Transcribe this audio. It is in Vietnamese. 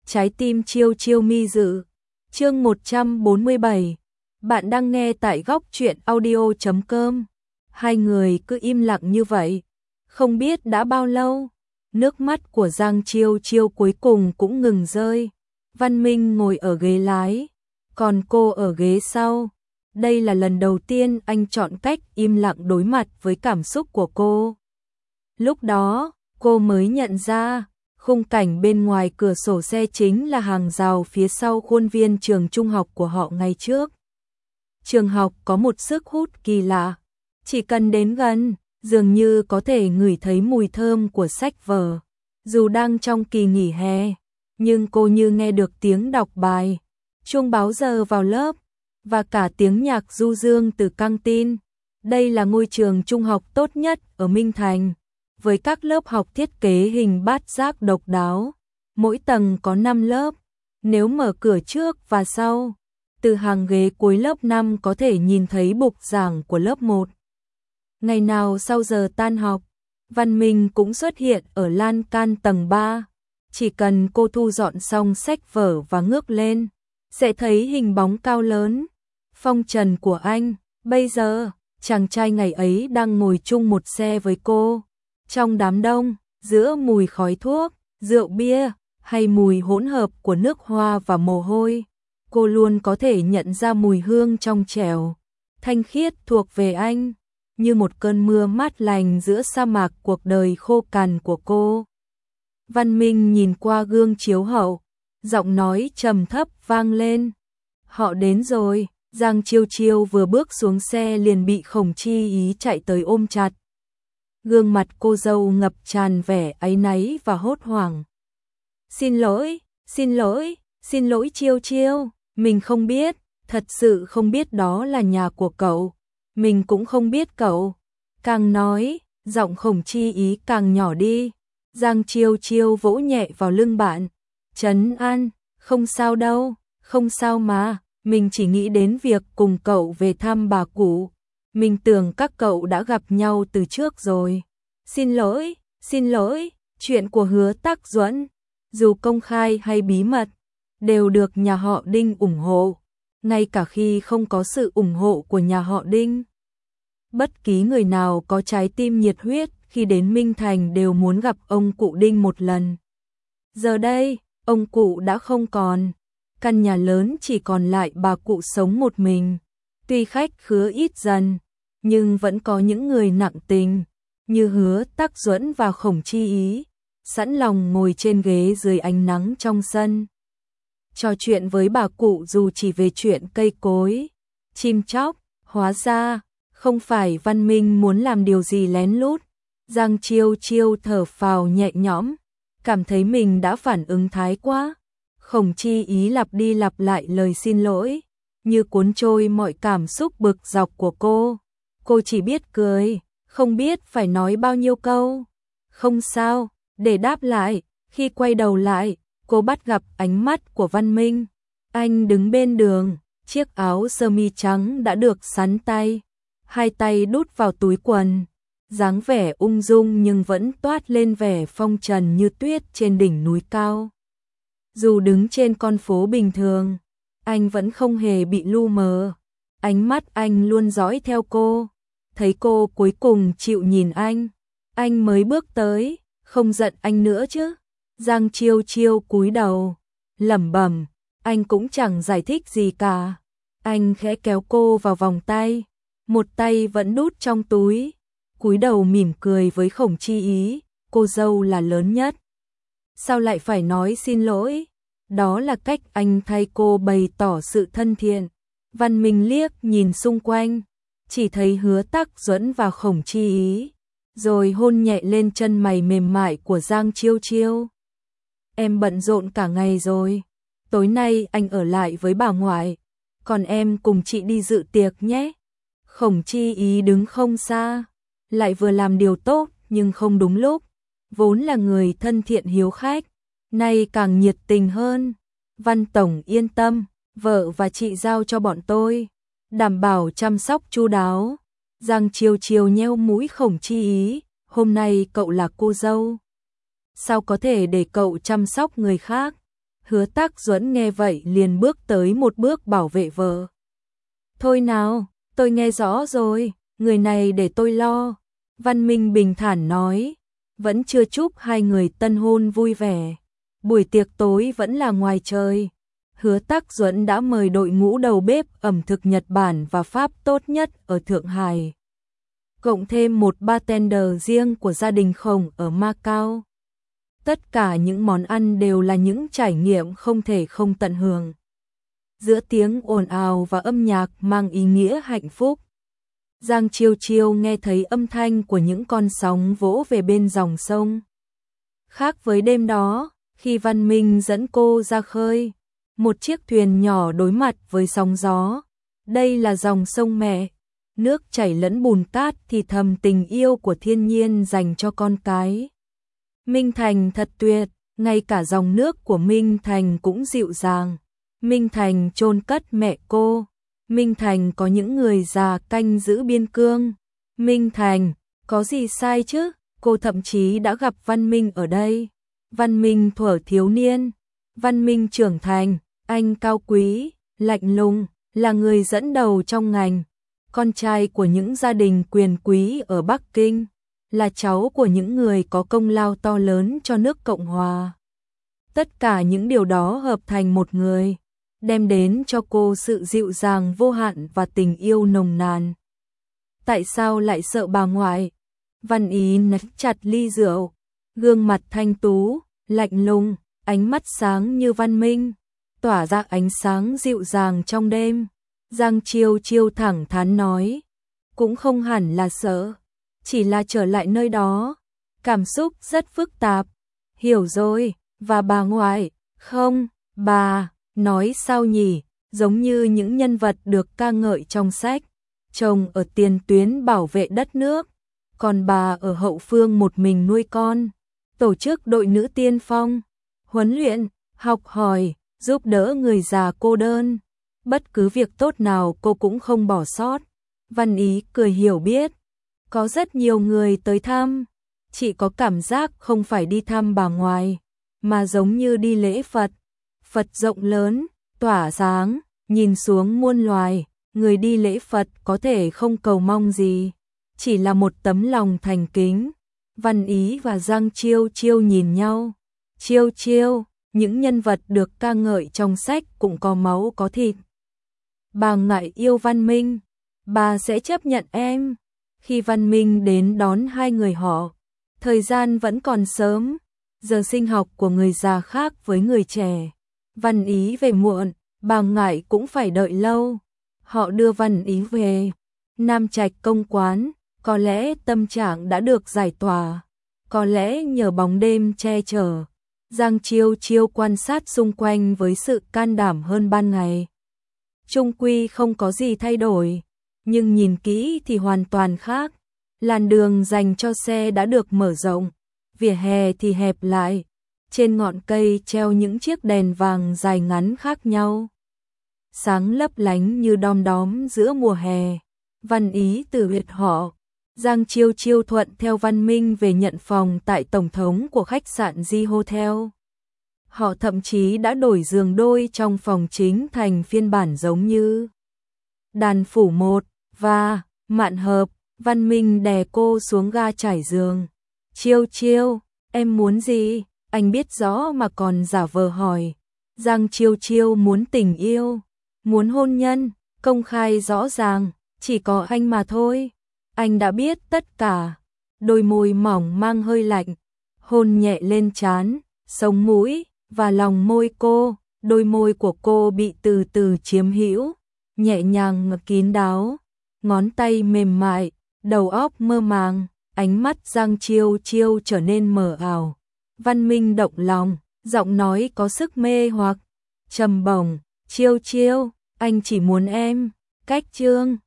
Trái tim chiêu chiêu mi dự. Chương 147. Bạn đang nghe tại góc truyện audio.com. Hai người cứ im lặng như vậy, không biết đã bao lâu. Nước mắt của Giang Chiêu Chiêu cuối cùng cũng ngừng rơi. Văn Minh ngồi ở ghế lái, còn cô ở ghế sau. Đây là lần đầu tiên anh chọn cách im lặng đối mặt với cảm xúc của cô. Lúc đó, cô mới nhận ra, khung cảnh bên ngoài cửa sổ xe chính là hàng rào phía sau khuôn viên trường trung học của họ ngày trước. Trường học có một sức hút kỳ lạ, chỉ cần đến gần, dường như có thể ngửi thấy mùi thơm của sách vở. Dù đang trong kỳ nghỉ hè, nhưng cô như nghe được tiếng đọc bài, chuông báo giờ vào lớp, và cả tiếng nhạc du dương từ căng tin. Đây là ngôi trường trung học tốt nhất ở Minh Thành, với các lớp học thiết kế hình bát giác độc đáo. Mỗi tầng có 5 lớp, nếu mở cửa trước và sau, từ hàng ghế cuối lớp 5 có thể nhìn thấy bục giảng của lớp 1. Ngày nào sau giờ tan học, Văn Minh cũng xuất hiện ở lan can tầng 3. Chỉ cần cô thu dọn xong sách vở và ngước lên, sẽ thấy hình bóng cao lớn, phong trần của anh. Bây giờ, chàng trai ngày ấy đang ngồi chung một xe với cô. Trong đám đông, giữa mùi khói thuốc, rượu bia, hay mùi hỗn hợp của nước hoa và mồ hôi, cô luôn có thể nhận ra mùi hương trong trẻo, thanh khiết thuộc về anh, như một cơn mưa mát lành giữa sa mạc cuộc đời khô cằn của cô. Văn Minh nhìn qua gương chiếu hậu, giọng nói trầm thấp vang lên. Họ đến rồi. Giang Chiêu Chiêu vừa bước xuống xe liền bị Khổng Chi Ý chạy tới ôm chặt. Gương mặt cô dâu ngập tràn vẻ áy náy và hốt hoảng. Xin lỗi, xin lỗi, xin lỗi Chiêu Chiêu, mình không biết, thật sự không biết đó là nhà của cậu, mình cũng không biết cậu. Càng nói, giọng Khổng Chi Ý càng nhỏ đi. Giang Chiêu Chiêu vỗ nhẹ vào lưng bạn, trấn an, không sao đâu, không sao mà. Mình chỉ nghĩ đến việc cùng cậu về thăm bà cụ. Mình tưởng các cậu đã gặp nhau từ trước rồi. Xin lỗi, chuyện của Hứa Tắc Duẫn, dù công khai hay bí mật, đều được nhà họ Đinh ủng hộ, ngay cả khi không có sự ủng hộ của nhà họ Đinh. Bất kỳ người nào có trái tim nhiệt huyết khi đến Minh Thành đều muốn gặp ông cụ Đinh một lần. Giờ đây, ông cụ đã không còn. Căn nhà lớn chỉ còn lại bà cụ sống một mình. Tuy khách khứa ít dần, nhưng vẫn có những người nặng tình, như Hứa Tắc Duẫn và Khổng Chi Ý, sẵn lòng ngồi trên ghế dưới ánh nắng trong sân. Trò chuyện với bà cụ dù chỉ về chuyện cây cối, chim chóc. Hóa ra, không phải Văn Minh muốn làm điều gì lén lút. Giang Chiêu Chiêu thở phào nhẹ nhõm, cảm thấy mình đã phản ứng thái quá. Khổng Chi Ý lặp đi lặp lại lời xin lỗi, như cuốn trôi mọi cảm xúc bực dọc của cô. Cô chỉ biết cười, không biết phải nói bao nhiêu câu. Không sao, để đáp lại. Khi quay đầu lại, cô bắt gặp ánh mắt của Văn Minh. Anh đứng bên đường, chiếc áo sơ mi trắng đã được sắn tay, hai tay đút vào túi quần, dáng vẻ ung dung nhưng vẫn toát lên vẻ phong trần như tuyết trên đỉnh núi cao. Dù đứng trên con phố bình thường, anh vẫn không hề bị lu mờ. Ánh mắt anh luôn dõi theo cô. Thấy cô cuối cùng chịu nhìn anh mới bước tới, không giận anh nữa chứ. Giang Chiêu Chiêu cúi đầu, lẩm bẩm, anh cũng chẳng giải thích gì cả. Anh khẽ kéo cô vào vòng tay, một tay vẫn đút trong túi, cúi đầu mỉm cười với Khổng Chi Ý, cô dâu là lớn nhất. Sao lại phải nói xin lỗi? Đó là cách anh thay cô bày tỏ sự thân thiện. Văn Minh liếc nhìn xung quanh, chỉ thấy Hứa Tắc Duẫn và Khổng Chi Ý, rồi hôn nhẹ lên chân mày mềm mại của Giang Chiêu Chiêu. Em bận rộn cả ngày rồi, tối nay anh ở lại với bà ngoại, còn em cùng chị đi dự tiệc nhé. Khổng Chi Ý đứng không xa, lại vừa làm điều tốt nhưng không đúng lúc, vốn là người thân thiện hiếu khách, nay càng nhiệt tình hơn. Văn tổng yên tâm, vợ và chị giao cho bọn tôi, đảm bảo chăm sóc chu đáo. Giang Chiêu Chiêu nheo mũi Khổng Chi Ý, hôm nay cậu là cô dâu, sao có thể để cậu chăm sóc người khác? Hứa Tắc Duẫn nghe vậy liền bước tới một bước bảo vệ vợ. Thôi nào, tôi nghe rõ rồi, người này để tôi lo. Văn Minh bình thản nói, vẫn chưa chúc hai người tân hôn vui vẻ. Buổi tiệc tối vẫn là ngoài trời. Hứa Tắc Duẫn đã mời đội ngũ đầu bếp ẩm thực Nhật Bản và Pháp tốt nhất ở Thượng Hải. Cộng thêm một bartender riêng của gia đình Khổng ở Macau. Tất cả những món ăn đều là những trải nghiệm không thể không tận hưởng. Giữa tiếng ồn ào và âm nhạc mang ý nghĩa hạnh phúc, Giang Chiêu Chiêu nghe thấy âm thanh của những con sóng vỗ về bên dòng sông. Khác với đêm đó, khi Văn Minh dẫn cô ra khơi, một chiếc thuyền nhỏ đối mặt với sóng gió. Đây là dòng sông mẹ, nước chảy lẫn bùn cát thì thầm tình yêu của thiên nhiên dành cho con cái. Minh Thành thật tuyệt, ngay cả dòng nước của Minh Thành cũng dịu dàng. Minh Thành chôn cất mẹ cô. Minh Thành có những người già canh giữ biên cương. Minh Thành, có gì sai chứ? Cô thậm chí đã gặp Văn Minh ở đây. Văn Minh thuở thiếu niên, Văn Minh trưởng thành, anh cao quý, lạnh lùng, là người dẫn đầu trong ngành. Con trai của những gia đình quyền quý ở Bắc Kinh, là cháu của những người có công lao to lớn cho nước Cộng Hòa. Tất cả những điều đó hợp thành một người, đem đến cho cô sự dịu dàng vô hạn và tình yêu nồng nàn. Tại sao lại sợ bà ngoại? Văn Ý nắm chặt ly rượu, gương mặt thanh tú, lạnh lùng, ánh mắt sáng như Văn Minh, tỏa ra ánh sáng dịu dàng trong đêm. Giang Chiêu Chiêu thẳng thắn nói, cũng không hẳn là sợ, chỉ là trở lại nơi đó, cảm xúc rất phức tạp. Hiểu rồi, và bà ngoại, không, bà, nói sao nhỉ, giống như những nhân vật được ca ngợi trong sách, chồng ở tiền tuyến bảo vệ đất nước, còn bà ở hậu phương một mình nuôi con, tổ chức đội nữ tiên phong, huấn luyện, học hỏi, giúp đỡ người già cô đơn. Bất cứ việc tốt nào cô cũng không bỏ sót. Văn Ý cười hiểu biết. Có rất nhiều người tới thăm. Chị có cảm giác không phải đi thăm bà ngoại, mà giống như đi lễ Phật. Phật rộng lớn, tỏa sáng, nhìn xuống muôn loài. Người đi lễ Phật có thể không cầu mong gì, chỉ là một tấm lòng thành kính. Văn Ý và Giang Chiêu Chiêu nhìn nhau. Chiêu Chiêu, những nhân vật được ca ngợi trong sách cũng có máu có thịt. Bà ngại yêu Văn Minh, bà sẽ chấp nhận em. Khi Văn Minh đến đón hai người họ, thời gian vẫn còn sớm, giờ sinh học của người già khác với người trẻ. Văn Ý về muộn, bà ngại cũng phải đợi lâu. Họ đưa Văn Ý về Nam Trạch Công Quán, có lẽ tâm trạng đã được giải tỏa, có lẽ nhờ bóng đêm che chở. Giang Chiêu Chiêu quan sát xung quanh với sự can đảm hơn ban ngày. Chung quy không có gì thay đổi, nhưng nhìn kỹ thì hoàn toàn khác. Làn đường dành cho xe đã được mở rộng, vỉa hè thì hẹp lại. Trên ngọn cây treo những chiếc đèn vàng dài ngắn khác nhau, sáng lấp lánh như đom đóm giữa mùa hè. Văn Ý từ huyệt họ, Giang Chiêu Chiêu thuận theo Văn Minh về nhận phòng tại tổng thống của khách sạn Di Hotel. Họ thậm chí đã đổi giường đôi trong phòng chính thành phiên bản giống như Đàn Phủ 1 và Mạn Hợp. Văn Minh đè cô xuống ga trải giường. Chiêu Chiêu, em muốn gì? Anh biết rõ mà còn giả vờ hỏi. Giang Chiêu Chiêu muốn tình yêu, muốn hôn nhân, công khai rõ ràng, chỉ có anh mà thôi. Anh đã biết tất cả. Đôi môi mỏng mang hơi lạnh, hôn nhẹ lên trán, sống mũi và lòng môi cô. Đôi môi của cô bị từ từ chiếm hữu, nhẹ nhàng kín đáo, ngón tay mềm mại, đầu óc mơ màng, ánh mắt Giang Chiêu Chiêu trở nên mờ ảo. Văn Minh động lòng, giọng nói có sức mê hoặc trầm bổng. Chiêu Chiêu, anh chỉ muốn em. Cách chương